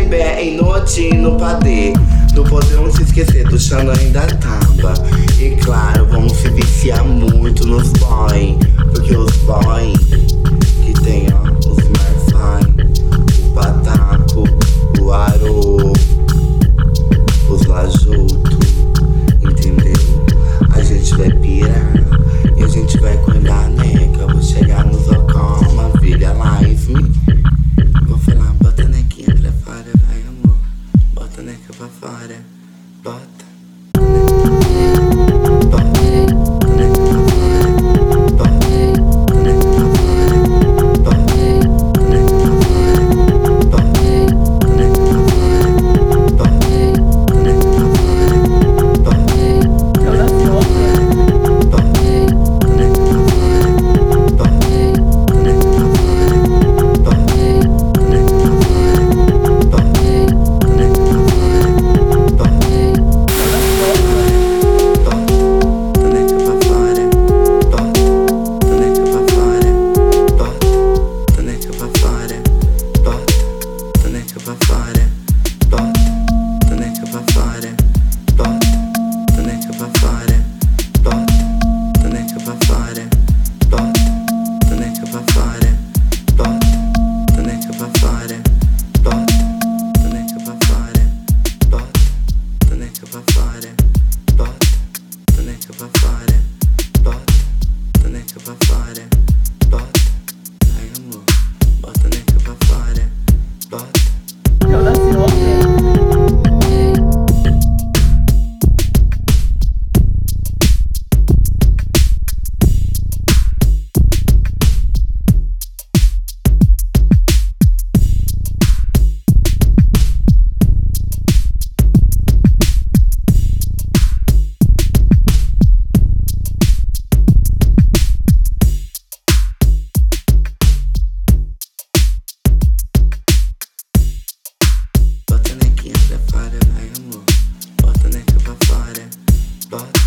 bebê em noite no padê. Não podemos se esquecer do Xandão da Taba. E claro, vamos se viciar muito nos boy, porque os boy que tem, ó, os Marfai, o Pataco, o Aro, os Lajuto, entendeu? A gente vai pirar e a gente vai cuidar, né? Que eu vou chegar nos Ocoma, Vira Live. Vou falar, bota a nequinha pra fora, vai amor. Bota a neca pra fora, bota. Bota a neca pra fora, vai amor. Bota a neca pra fora, bota.